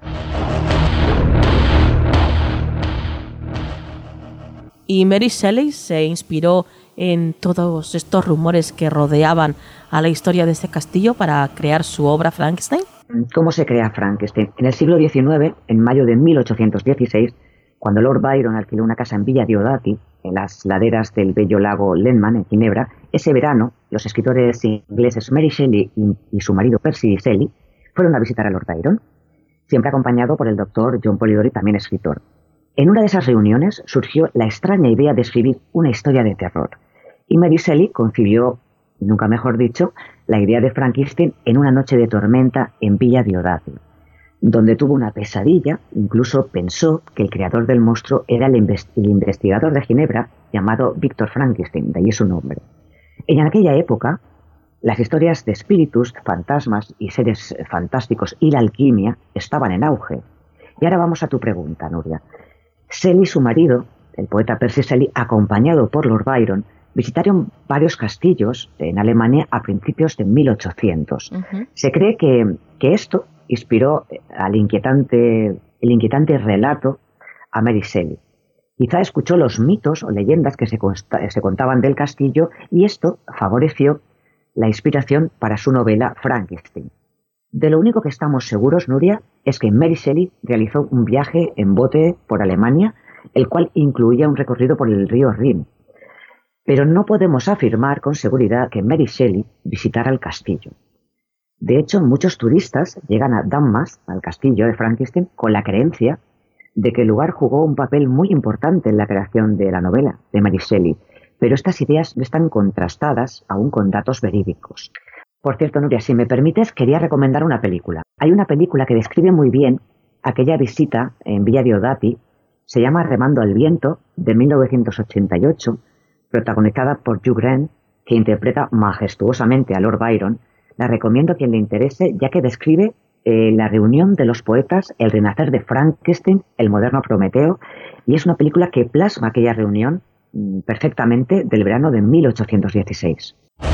¿Y Mary Shelley se inspiró en todos estos rumores que rodeaban a la historia de este castillo para crear su obra Frankenstein? ¿Cómo se crea Frankenstein? En el siglo diecinueve, en mayo de mil ochocientos dieciséis, cuando Lord Byron alquiló una casa en Villa Diodati, en las laderas del bello lago Lenman, en Ginebra, ese verano, los escritores ingleses Mary Shelley y, y su marido Percy Shelley fueron a visitar a Lord Byron, siempre acompañado por el doctor John Polidori, también escritor. En una de esas reuniones surgió la extraña idea de escribir una historia de terror, y Mary Shelley concibió, nunca mejor dicho, la idea de Frankenstein en una noche de tormenta en Villa Diodati, donde tuvo una pesadilla. Incluso pensó que el creador del monstruo era el, invest- el investigador de Ginebra llamado Victor Frankenstein, de ahí su nombre. En aquella época, las historias de espíritus, fantasmas y seres fantásticos y la alquimia estaban en auge. Y ahora vamos a tu pregunta, Nuria. Shelley y su marido, el poeta Percy Shelley, acompañado por Lord Byron, visitaron varios castillos en Alemania a principios de mil ochocientos. Uh-huh. Se cree que, que esto inspiró al inquietante, el inquietante relato a Mary Shelley. Quizá escuchó los mitos o leyendas que se, consta, se contaban del castillo, y esto favoreció la inspiración para su novela Frankenstein. De lo único que estamos seguros, Nuria, es que Mary Shelley realizó un viaje en bote por Alemania, el cual incluía un recorrido por el río Rin. Pero no podemos afirmar con seguridad que Mary Shelley visitara el castillo. De hecho, muchos turistas llegan a Damas, al castillo de Frankenstein, con la creencia de que el lugar jugó un papel muy importante en la creación de la novela de Mary Shelley, pero estas ideas no están contrastadas aún con datos verídicos. Por cierto, Nuria, si me permites, quería recomendar una película. Hay una película que describe muy bien aquella visita en Villa Diodati, se llama Remando al viento, de mil novecientos ochenta y ocho, protagonizada por Hugh Grant, que interpreta majestuosamente a Lord Byron. La recomiendo a quien le interese, ya que describe eh, la reunión de los poetas, el renacer de Frankenstein, el moderno Prometeo, y es una película que plasma aquella reunión mmm, perfectamente del verano de mil ochocientos dieciséis.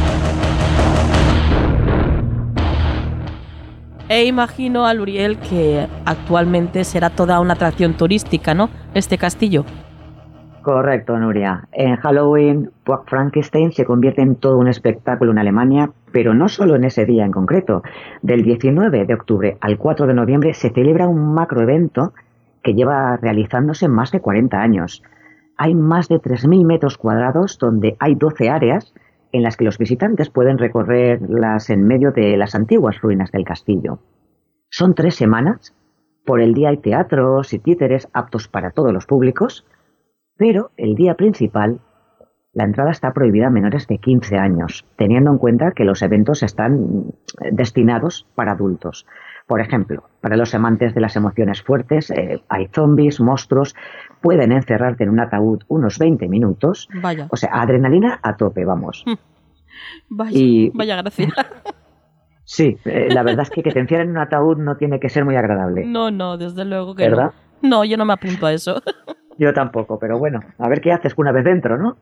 E imagino a Luriel que actualmente será toda una atracción turística, ¿no? Este castillo. Correcto, Nuria. En Halloween, Frankenstein se convierte en todo un espectáculo en Alemania, pero no solo en ese día en concreto. Del diecinueve de octubre al cuatro de noviembre se celebra un macroevento que lleva realizándose más de cuarenta años. Hay más de tres mil metros cuadrados donde hay doce áreas en las que los visitantes pueden recorrerlas en medio de las antiguas ruinas del castillo. Son tres semanas. Por el día hay teatros y títeres aptos para todos los públicos, pero el día principal, la entrada está prohibida a menores de quince años, teniendo en cuenta que los eventos están destinados para adultos. Por ejemplo, para los amantes de las emociones fuertes, eh, hay zombies, monstruos, pueden encerrarte en un ataúd unos veinte minutos. Vaya. O sea, adrenalina a tope, vamos. Vaya, y, vaya gracia. Sí, eh, la verdad es que que te encierren en un ataúd no tiene que ser muy agradable. No, no, desde luego que ¿verdad? no. No, yo no me apunto a eso. Yo tampoco, pero bueno, a ver qué haces una vez dentro, ¿no?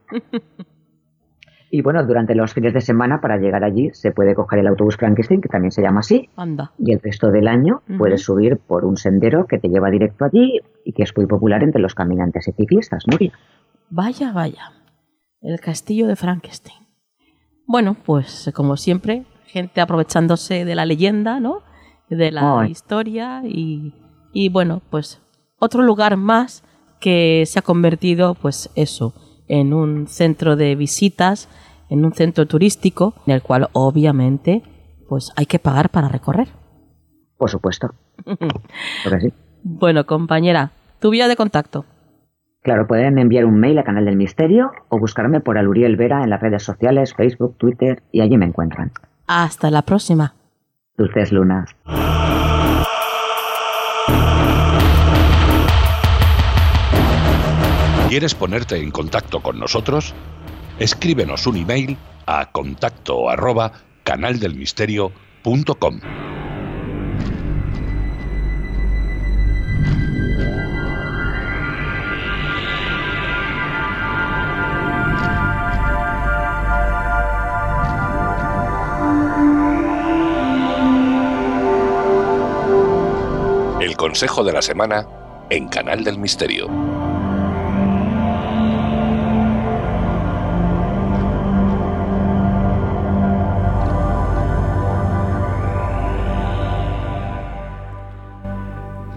Y bueno, durante los fines de semana, para llegar allí, se puede coger el autobús Frankenstein, que también se llama así. Anda. Y el resto del año uh-huh. puedes subir por un sendero que te lleva directo allí y que es muy popular entre los caminantes y ciclistas, Nuria. Vaya, vaya. El castillo de Frankenstein. Bueno, pues como siempre, gente aprovechándose de la leyenda, ¿no? De la oh. historia y, y bueno, pues otro lugar más que se ha convertido, pues eso, en un centro de visitas, en un centro turístico, en el cual obviamente pues hay que pagar para recorrer. Por supuesto. Porque sí. Bueno, compañera, tu vía de contacto. Claro, pueden enviar un mail a Canal del Misterio o buscarme por Aluriel Vera en las redes sociales, Facebook, Twitter, y allí me encuentran. Hasta la próxima. Dulces lunas. ¿Quieres ponerte en contacto con nosotros? Escríbenos un email a contacto arroba canaldelmisterio punto com. El consejo de la semana en Canal del Misterio.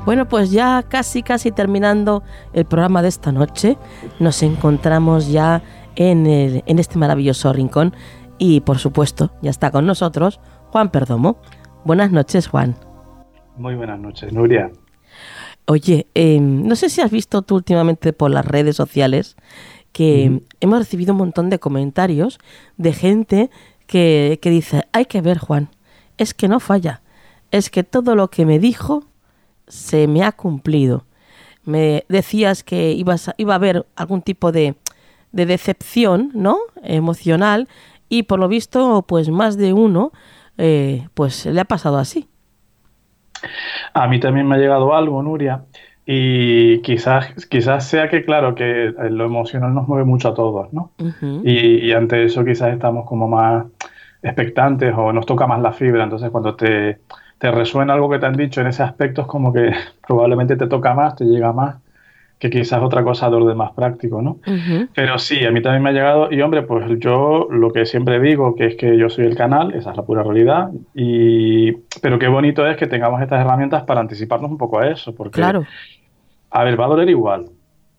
Bueno, pues ya casi, casi terminando el programa de esta noche, nos encontramos ya en, el, en este maravilloso rincón y, por supuesto, ya está con nosotros Juan Perdomo. Buenas noches, Juan. Muy buenas noches, Nuria. Oye, eh, no sé si has visto tú últimamente por las redes sociales que mm. hemos recibido un montón de comentarios de gente que, que dice, hay que ver, Juan, es que no falla, es que todo lo que me dijo se me ha cumplido. Me decías que ibas a, iba a haber algún tipo de, de decepción, ¿no?, emocional, y por lo visto, pues más de uno, eh, pues le ha pasado así. A mí también me ha llegado algo, Nuria, y quizás, quizás sea que, claro, que lo emocional nos mueve mucho a todos, ¿no? Uh-huh. Y, y ante eso quizás estamos como más expectantes o nos toca más la fibra. Entonces, cuando te, te resuena algo que te han dicho en ese aspecto, es como que probablemente te toca más, te llega más, que quizás otra cosa de orden más práctico, ¿no? Uh-huh. Pero sí, a mí también me ha llegado, y hombre, pues yo lo que siempre digo, que es que yo soy el canal, esa es la pura realidad, y pero qué bonito es que tengamos estas herramientas para anticiparnos un poco a eso, porque, claro, a ver, va a doler igual.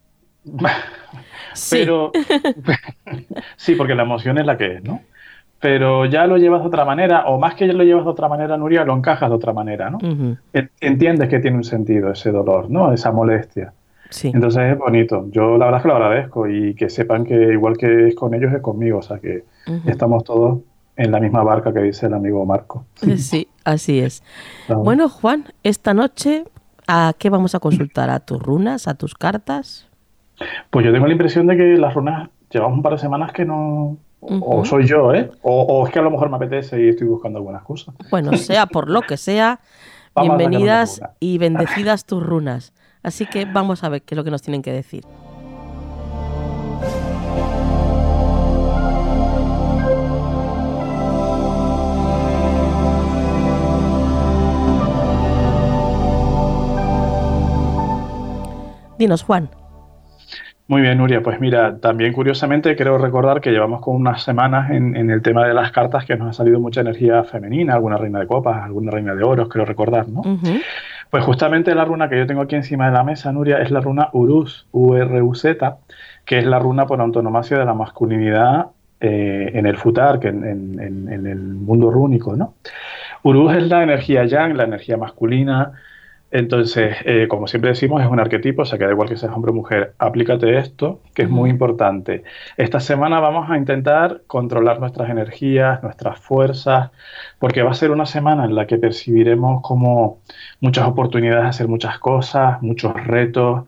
Sí. Pero, sí, porque la emoción es la que es, ¿no? Pero ya lo llevas de otra manera, o más que ya lo llevas de otra manera, Nuria, lo encajas de otra manera, ¿no? Uh-huh. Entiendes que tiene un sentido ese dolor, ¿no? Esa molestia. Sí. Entonces es bonito. Yo la verdad es que lo agradezco y que sepan que igual que es con ellos es conmigo, o sea que uh-huh. estamos todos en la misma barca que dice el amigo Marco. Sí, así es. Claro. Bueno, Juan, esta noche, ¿a qué vamos a consultar? ¿A tus runas? ¿A tus cartas? Pues yo tengo la impresión de que las runas llevamos un par de semanas que no... Uh-huh. O soy yo, ¿eh? O, o es que a lo mejor me apetece y estoy buscando algunas cosas. Bueno, sea por lo que sea, bienvenidas y bendecidas tus runas. Así que vamos a ver qué es lo que nos tienen que decir. Dinos, Juan. Muy bien, Nuria. Pues mira, también curiosamente creo recordar que llevamos con unas semanas en, en el tema de las cartas que nos ha salido mucha energía femenina, alguna reina de copas, alguna reina de oros, creo recordar, ¿no? Uh-huh. Pues justamente la runa que yo tengo aquí encima de la mesa, Nuria, es la runa Uruz, U R U Z, que es la runa por antonomasia de la masculinidad eh, en el futar, que en, en, en, en el mundo rúnico, ¿no? Uruz es la energía yang, la energía masculina. Entonces, eh, como siempre decimos, es un arquetipo, o sea que da igual que seas hombre o mujer, aplícate esto, que es muy importante. Esta semana vamos a intentar controlar nuestras energías, nuestras fuerzas, porque va a ser una semana en la que percibiremos como muchas oportunidades de hacer muchas cosas, muchos retos,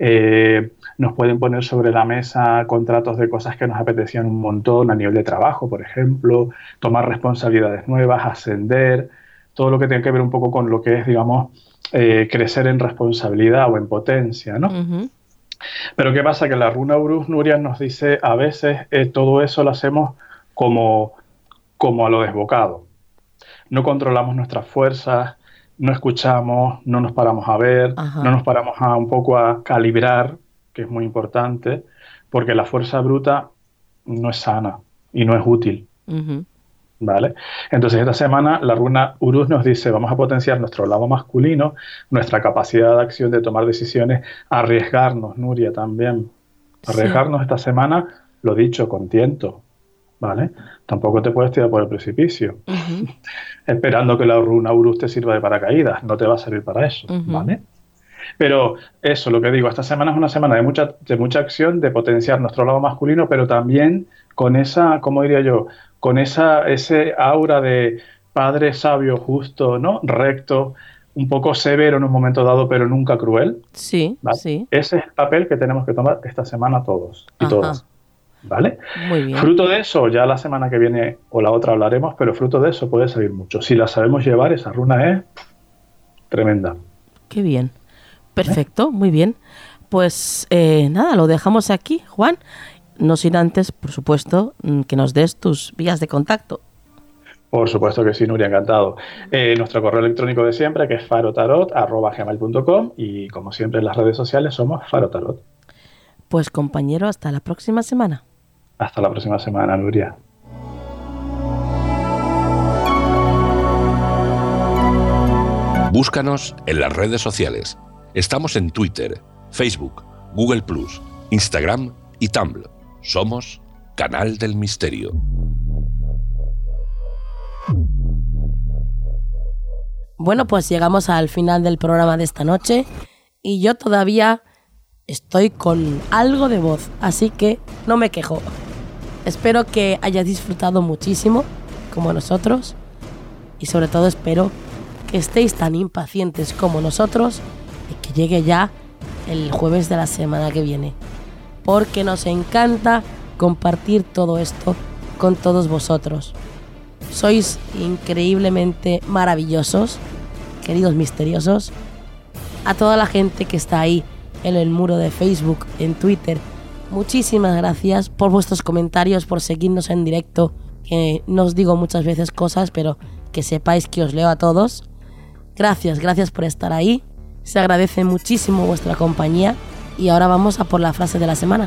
eh, nos pueden poner sobre la mesa contratos de cosas que nos apetecían un montón a nivel de trabajo, por ejemplo, tomar responsabilidades nuevas, ascender, todo lo que tiene que ver un poco con lo que es, digamos, Eh, crecer en responsabilidad o en potencia, ¿no? Uh-huh. Pero ¿qué pasa? Que la runa Uruz, Nuria, nos dice a veces eh, todo eso lo hacemos como, como a lo desbocado. No controlamos nuestras fuerzas, no escuchamos, no nos paramos a ver, uh-huh. no nos paramos a un poco a calibrar, que es muy importante, porque la fuerza bruta no es sana y no es útil. Uh-huh. ¿Vale? Entonces esta semana la runa Uruz nos dice vamos a potenciar nuestro lado masculino, nuestra capacidad de acción, de tomar decisiones, arriesgarnos, Nuria, también. Arriesgarnos sí. Esta semana, lo dicho, con tiento, ¿vale? Tampoco te puedes tirar por el precipicio, uh-huh. esperando que la runa Uruz te sirva de paracaídas, no te va a servir para eso, uh-huh. ¿vale? Pero eso, lo que digo, esta semana es una semana de mucha, de mucha acción, de potenciar nuestro lado masculino, pero también con esa, ¿cómo diría yo?, con esa ese aura de padre sabio, justo, ¿no? Recto, un poco severo en un momento dado, pero nunca cruel. Sí, ¿vale? Sí. Ese es el papel que tenemos que tomar esta semana todos y Ajá. todas, ¿vale? Muy bien. Fruto de eso, ya la semana que viene o la otra hablaremos, pero fruto de eso puede salir mucho. Si la sabemos llevar, esa runa es tremenda. Qué bien. Perfecto, ¿Eh? Muy bien. Pues eh, nada, lo dejamos aquí, Juan. No sin antes, por supuesto, que nos des tus vías de contacto. Por supuesto que sí, Nuria, encantado. Eh, nuestro correo electrónico de siempre, que es farotarot arroba gmail punto com, y como siempre en las redes sociales somos farotarot. Pues compañero, hasta la próxima semana. Hasta la próxima semana, Nuria. Búscanos en las redes sociales. Estamos en Twitter, Facebook, Google plus, Instagram y Tumblr. Somos Canal del Misterio. Bueno, pues llegamos al final del programa de esta noche y yo todavía estoy con algo de voz, así que no me quejo. Espero que hayáis disfrutado muchísimo, como nosotros, y sobre todo espero que estéis tan impacientes como nosotros y que llegue ya el jueves de la semana que viene, porque nos encanta compartir todo esto con todos vosotros. Sois increíblemente maravillosos, queridos misteriosos. A toda la gente que está ahí en el muro de Facebook, en Twitter, muchísimas gracias por vuestros comentarios, por seguirnos en directo, que no os digo muchas veces cosas, pero que sepáis que os leo a todos. Gracias, gracias por estar ahí. Se agradece muchísimo vuestra compañía y ahora vamos a por la frase de la semana.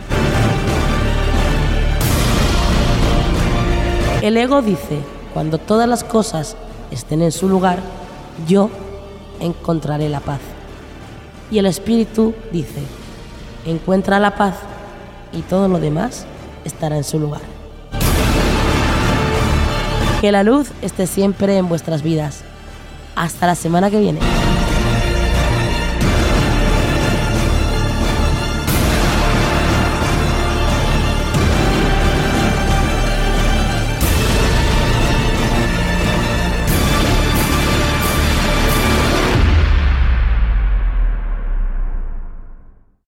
El ego dice: cuando todas las cosas estén en su lugar, yo encontraré la paz. Y el espíritu dice: encuentra la paz y todo lo demás estará en su lugar. Que la luz esté siempre en vuestras vidas. Hasta la semana que viene.